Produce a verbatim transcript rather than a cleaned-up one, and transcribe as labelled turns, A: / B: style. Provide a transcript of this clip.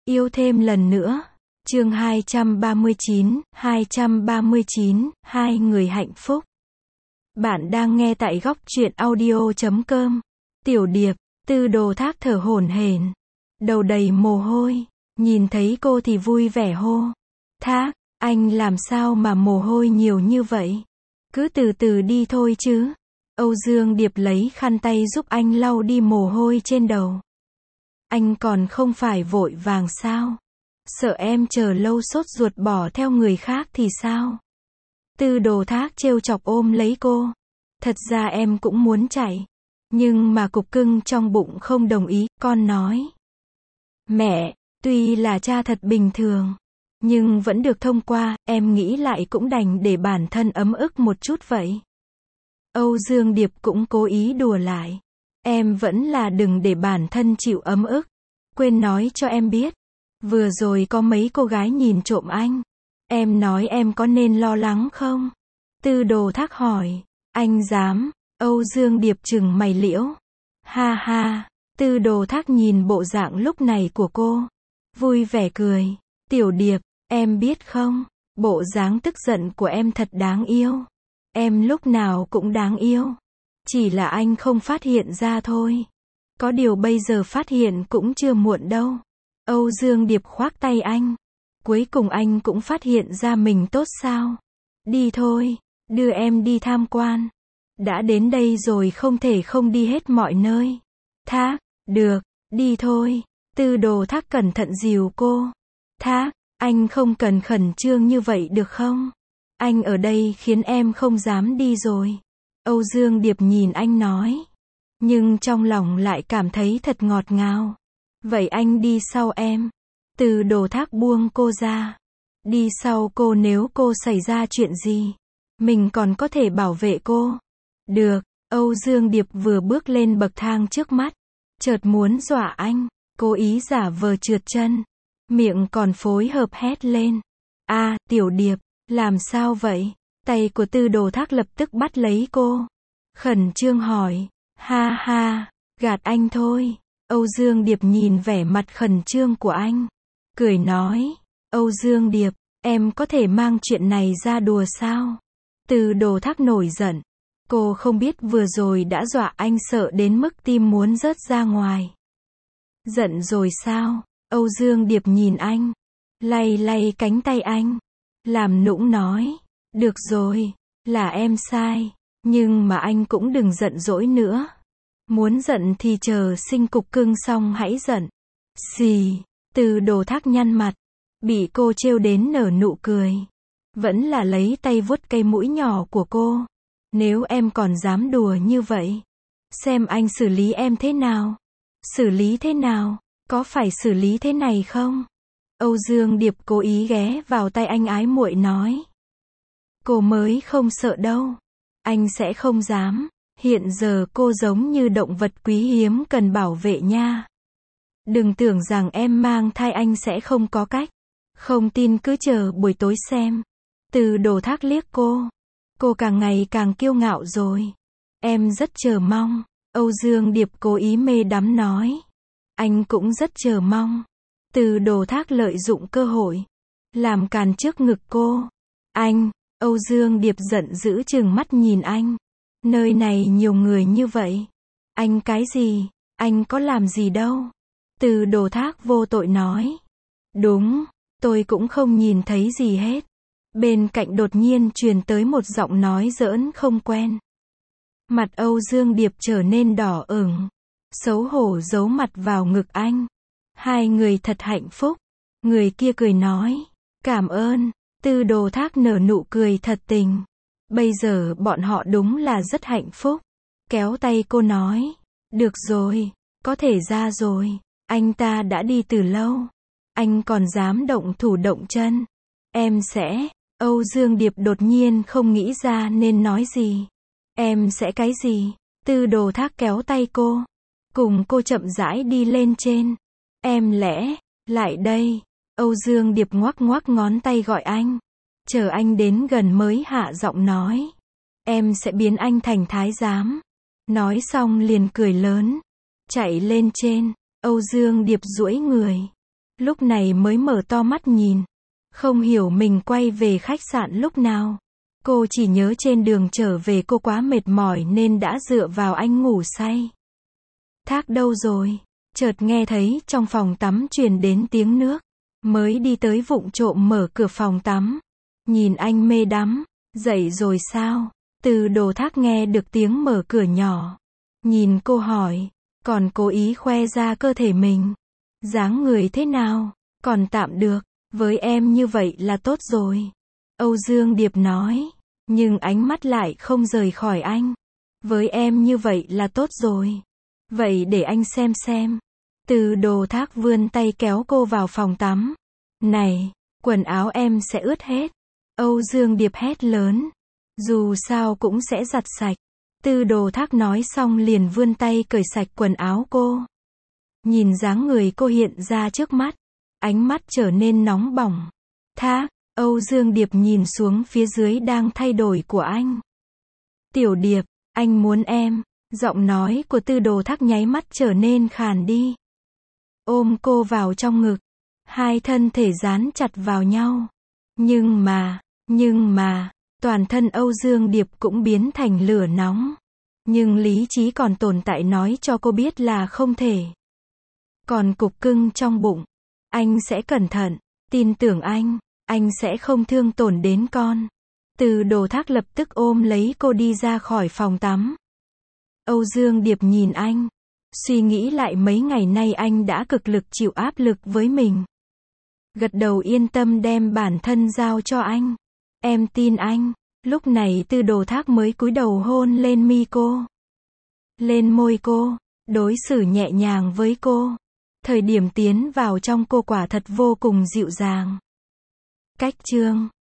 A: Yêu thêm lần nữa. Chương hai trăm ba mươi chín, hai trăm ba mươi chín, hai người hạnh phúc. Bạn đang nghe tại góc truyện audio chấm com. Tiểu Điệp, Tư Đồ Thác thở hổn hển, đầu đầy mồ hôi, nhìn thấy cô thì vui vẻ hô. Thác, anh làm sao mà mồ hôi nhiều như vậy? Cứ từ từ đi thôi chứ. Âu Dương Điệp lấy khăn tay giúp anh lau đi mồ hôi trên đầu. Anh còn không phải vội vàng sao? Sợ em chờ lâu sốt ruột bỏ theo người khác thì sao? Tư Đồ Thác trêu chọc ôm lấy cô. Thật ra em cũng muốn chạy. Nhưng mà cục cưng trong bụng không đồng ý, con nói. Mẹ, tuy là cha thật bình thường, nhưng vẫn được thông qua, em nghĩ lại cũng đành để bản thân ấm ức một chút vậy. Âu Dương Điệp cũng cố ý đùa lại. Em vẫn là đừng để bản thân chịu ấm ức. Quên nói cho em biết. Vừa rồi có mấy cô gái nhìn trộm anh. Em nói em có nên lo lắng không? Tư Đồ Thác hỏi. Anh dám? Âu Dương Điệp trừng mày liễu. Ha ha. Tư Đồ Thác nhìn bộ dạng lúc này của cô. Vui vẻ cười. Tiểu Điệp, em biết không? Bộ dáng tức giận của em thật đáng yêu. Em lúc nào cũng đáng yêu. Chỉ là anh không phát hiện ra thôi. Có điều bây giờ phát hiện cũng chưa muộn đâu. Âu Dương Điệp khoác tay anh. Cuối cùng anh cũng phát hiện ra mình tốt sao? Đi thôi, đưa em đi tham quan. Đã đến đây rồi không thể không đi hết mọi nơi. Thác, được, đi thôi. Tư Đồ Thác cẩn thận dìu cô. Thác, anh không cần khẩn trương như vậy được không? Anh ở đây khiến em không dám đi rồi. Âu Dương Điệp nhìn anh nói. Nhưng trong lòng lại cảm thấy thật ngọt ngào. Vậy anh đi sau em. Tư Đồ Thác buông cô ra. Đi sau cô nếu cô xảy ra chuyện gì. Mình còn có thể bảo vệ cô. Được, Âu Dương Điệp vừa bước lên bậc thang trước mắt. Chợt muốn dọa anh. Cố ý giả vờ trượt chân. Miệng còn phối hợp hét lên. A, Tiểu Điệp, làm sao vậy? Tay của Tư Đồ Thác lập tức bắt lấy cô. Khẩn trương hỏi. Ha ha, gạt anh thôi. Âu Dương Điệp nhìn vẻ mặt khẩn trương của anh. Cười nói. Âu Dương Điệp, em có thể mang chuyện này ra đùa sao? Tư Đồ Thác nổi giận. Cô không biết vừa rồi đã dọa anh sợ đến mức tim muốn rớt ra ngoài. Giận rồi sao? Âu Dương Điệp nhìn anh. Lay lay cánh tay anh. Làm nũng nói. Được rồi, là em sai. Nhưng mà anh cũng đừng giận dỗi nữa. Muốn giận thì chờ sinh cục cưng xong hãy giận. Xì, Tư Đồ Thác nhăn mặt. Bị cô trêu đến nở nụ cười. Vẫn là lấy tay vuốt cây mũi nhỏ của cô. Nếu em còn dám đùa như vậy. Xem anh xử lý em thế nào. Xử lý thế nào? Có phải xử lý thế này không? Âu Dương Điệp cố ý ghé vào tay anh ái muội nói. Cô mới không sợ đâu. Anh sẽ không dám. Hiện giờ cô giống như động vật quý hiếm cần bảo vệ nha. Đừng tưởng rằng em mang thai anh sẽ không có cách. Không tin cứ chờ buổi tối xem. Tư Đồ Thác liếc cô. Cô càng ngày càng kiêu ngạo rồi. Em rất chờ mong. Âu Dương Điệp cố ý mê đắm nói. Anh cũng rất chờ mong. Tư Đồ Thác lợi dụng cơ hội. Làm càn trước ngực cô. Anh, Âu Dương Điệp giận dữ trừng mắt nhìn anh. Nơi này nhiều người như vậy. Anh cái gì? Anh có làm gì đâu. Tư Đồ Thác vô tội nói. Đúng, tôi cũng không nhìn thấy gì hết. Bên cạnh đột nhiên truyền tới một giọng nói giỡn không quen. Mặt Âu Dương Điệp trở nên đỏ ửng. Xấu hổ giấu mặt vào ngực anh. Hai người thật hạnh phúc. Người kia cười nói. Cảm ơn. Tư Đồ Thác nở nụ cười thật tình. Bây giờ bọn họ đúng là rất hạnh phúc. Kéo tay cô nói. Được rồi, có thể ra rồi. Anh ta đã đi từ lâu. Anh còn dám động thủ động chân. Em sẽ. Âu Dương Điệp đột nhiên không nghĩ ra nên nói gì. Em sẽ cái gì? Tư Đồ Thác kéo tay cô. Cùng cô chậm rãi đi lên trên. Em lẽ, lại đây. Âu Dương Điệp ngoắc ngoắc ngón tay gọi anh. Chờ anh đến gần mới hạ giọng nói. Em sẽ biến anh thành thái giám. Nói xong liền cười lớn. Chạy lên trên. Âu Dương Điệp duỗi người. lúc này mới mở to mắt nhìn. Không hiểu mình quay về khách sạn lúc nào. Cô chỉ nhớ trên đường trở về cô quá mệt mỏi nên đã dựa vào anh ngủ say. Thác đâu rồi? Chợt nghe thấy trong phòng tắm truyền đến tiếng nước. Mới đi tới vụng trộm mở cửa phòng tắm. Nhìn anh mê đắm. Dậy rồi sao? Từ Đồ Thác nghe được tiếng mở cửa nhỏ. Nhìn cô hỏi. Còn cố ý khoe ra cơ thể mình. Dáng người thế nào? Còn tạm được. Với em như vậy là tốt rồi. Âu Dương Điệp nói. Nhưng ánh mắt lại không rời khỏi anh. Với em như vậy là tốt rồi. Vậy để anh xem xem. Từ Đồ Thác vươn tay kéo cô vào phòng tắm. Này, quần áo em sẽ ướt hết. Âu Dương Điệp hét lớn. Dù sao cũng sẽ giặt sạch. Từ Đồ Thác nói xong liền vươn tay cởi sạch quần áo cô. Nhìn dáng người cô hiện ra trước mắt. Ánh mắt trở nên nóng bỏng. Thác, Âu Dương Điệp nhìn xuống phía dưới đang thay đổi của anh. Tiểu Điệp, anh muốn em. Giọng nói của Từ Đồ Thác nháy mắt trở nên khàn đi. Ôm cô vào trong ngực. Hai thân thể dán chặt vào nhau. Nhưng mà, nhưng mà, toàn thân Âu Dương Điệp cũng biến thành lửa nóng. Nhưng lý trí còn tồn tại nói cho cô biết là không thể. Còn cục cưng trong bụng. Anh sẽ cẩn thận. Tin tưởng anh. Anh sẽ không thương tổn đến con. Từ Đồ Thác lập tức ôm lấy cô đi ra khỏi phòng tắm. Âu Dương Điệp nhìn anh. Suy nghĩ lại mấy ngày nay anh đã cực lực chịu áp lực với mình. Gật đầu yên tâm đem bản thân giao cho anh. Em tin anh. Lúc này Từ Đồ Thác mới cúi đầu hôn lên mi cô. Lên môi cô. Đối xử nhẹ nhàng với cô. Thời điểm tiến vào trong cô quả thật vô cùng dịu dàng. Cách chương